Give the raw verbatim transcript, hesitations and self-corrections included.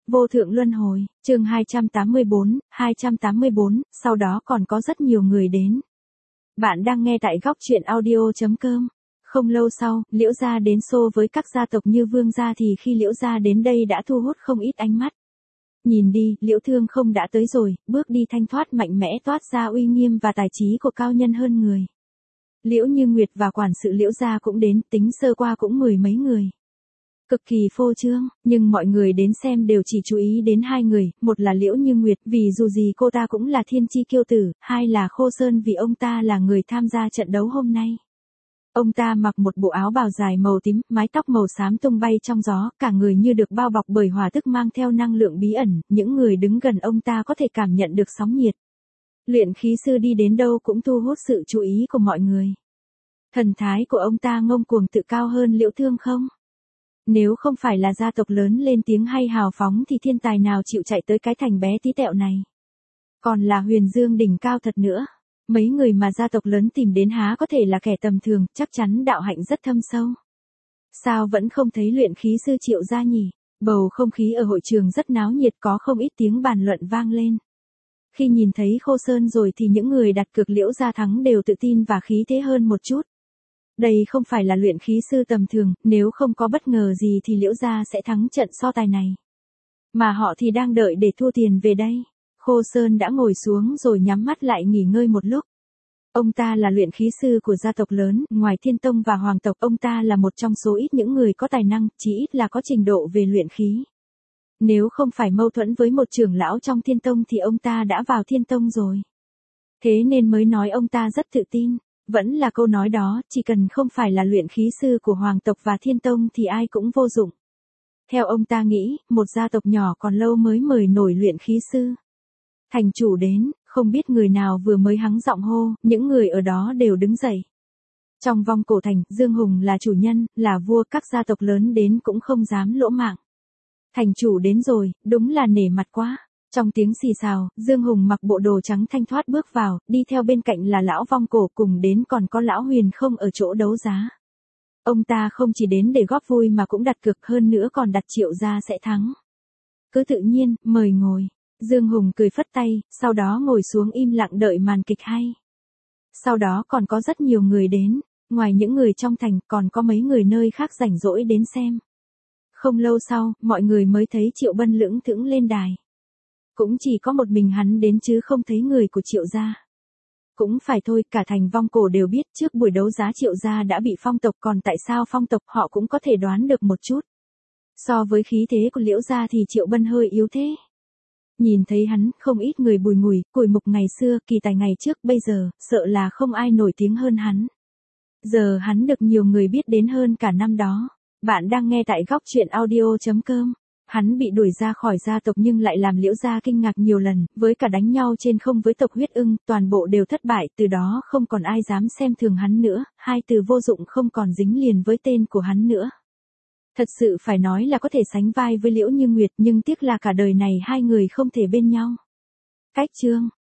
Vô thượng luân hồi, chương hai trăm tám mươi bốn, hai trăm tám mươi bốn, sau đó còn có rất nhiều người đến. Bạn đang nghe tại góc truyện audio chấm com. Không lâu sau, Liễu gia đến xô với các gia tộc như Vương gia thì khi Liễu gia đến đây đã thu hút không ít ánh mắt. Nhìn đi, Liễu Thương không đã tới rồi, bước đi thanh thoát mạnh mẽ toát ra uy nghiêm và tài trí của cao nhân hơn người. Liễu Như Nguyệt và quản sự Liễu gia cũng đến, tính sơ qua cũng mười mấy người. Cực kỳ phô trương, nhưng mọi người đến xem đều chỉ chú ý đến hai người, một là Liễu Như Nguyệt vì dù gì cô ta cũng là thiên chi kiêu tử, hai là Khô Sơn vì ông ta là người tham gia trận đấu hôm nay. Ông ta mặc một bộ áo bào dài màu tím, mái tóc màu xám tung bay trong gió, cả người như được bao bọc bởi hỏa tức mang theo năng lượng bí ẩn, những người đứng gần ông ta có thể cảm nhận được sóng nhiệt. Luyện khí sư đi đến đâu cũng thu hút sự chú ý của mọi người. Thần thái của ông ta ngông cuồng tự cao hơn Liễu Thương không? Nếu không phải là gia tộc lớn lên tiếng hay hào phóng thì thiên tài nào chịu chạy tới cái thành bé tí tẹo này. Còn là Huyền Dương đỉnh cao thật nữa. Mấy người mà gia tộc lớn tìm đến há có thể là kẻ tầm thường, chắc chắn đạo hạnh rất thâm sâu. Sao vẫn không thấy luyện khí sư Triệu gia nhỉ? Bầu không khí ở hội trường rất náo nhiệt, có không ít tiếng bàn luận vang lên. Khi nhìn thấy Khô Sơn rồi thì những người đặt cược Liễu gia thắng đều tự tin và khí thế hơn một chút. Đây không phải là luyện khí sư tầm thường, nếu không có bất ngờ gì thì Liễu gia sẽ thắng trận so tài này. Mà họ thì đang đợi để thua tiền về đây. Khô Sơn đã ngồi xuống rồi nhắm mắt lại nghỉ ngơi một lúc. Ông ta là luyện khí sư của gia tộc lớn, ngoài Thiên Tông và Hoàng tộc, ông ta là một trong số ít những người có tài năng, chỉ ít là có trình độ về luyện khí. Nếu không phải mâu thuẫn với một trưởng lão trong Thiên Tông thì ông ta đã vào Thiên Tông rồi. Thế nên mới nói ông ta rất tự tin. Vẫn là câu nói đó, chỉ cần không phải là luyện khí sư của Hoàng tộc và Thiên Tông thì ai cũng vô dụng. Theo ông ta nghĩ, một gia tộc nhỏ còn lâu mới mời nổi luyện khí sư. Thành chủ đến, không biết người nào vừa mới hắng giọng hô, những người ở đó đều đứng dậy. Trong vong cổ thành, Dương Hùng là chủ nhân, là vua, các gia tộc lớn đến cũng không dám lỗ mạng. Thành chủ đến rồi, đúng là nể mặt quá. Trong tiếng xì xào, Dương Hùng mặc bộ đồ trắng thanh thoát bước vào, đi theo bên cạnh là lão vong cổ, cùng đến còn có lão Huyền không ở chỗ đấu giá. Ông ta không chỉ đến để góp vui mà cũng đặt cược, hơn nữa còn đặt Triệu gia sẽ thắng. Cứ tự nhiên, mời ngồi. Dương Hùng cười phất tay, sau đó ngồi xuống im lặng đợi màn kịch hay. Sau đó còn có rất nhiều người đến, ngoài những người trong thành còn có mấy người nơi khác rảnh rỗi đến xem. Không lâu sau, mọi người mới thấy Triệu Bân lững thững lên đài. Cũng chỉ có một mình hắn đến chứ không thấy người của Triệu gia. Cũng phải thôi, cả thành vong cổ đều biết trước buổi đấu giá Triệu gia đã bị phong tộc, còn tại sao phong tộc họ cũng có thể đoán được một chút. So với khí thế của Liễu gia thì Triệu Bân hơi yếu thế. Nhìn thấy hắn, không ít người bùi ngùi, cùi mục ngày xưa, kỳ tài ngày trước, bây giờ, sợ là không ai nổi tiếng hơn hắn. Giờ hắn được nhiều người biết đến hơn cả năm đó. Bạn đang nghe tại góc truyện audio chấm com. Hắn bị đuổi ra khỏi gia tộc nhưng lại làm Liễu gia kinh ngạc nhiều lần, với cả đánh nhau trên không với tộc Huyết Ưng, toàn bộ đều thất bại, từ đó không còn ai dám xem thường hắn nữa, hai từ vô dụng không còn dính liền với tên của hắn nữa. Thật sự phải nói là có thể sánh vai với Liễu Như Nguyệt, nhưng tiếc là cả đời này hai người không thể bên nhau. Cách chương,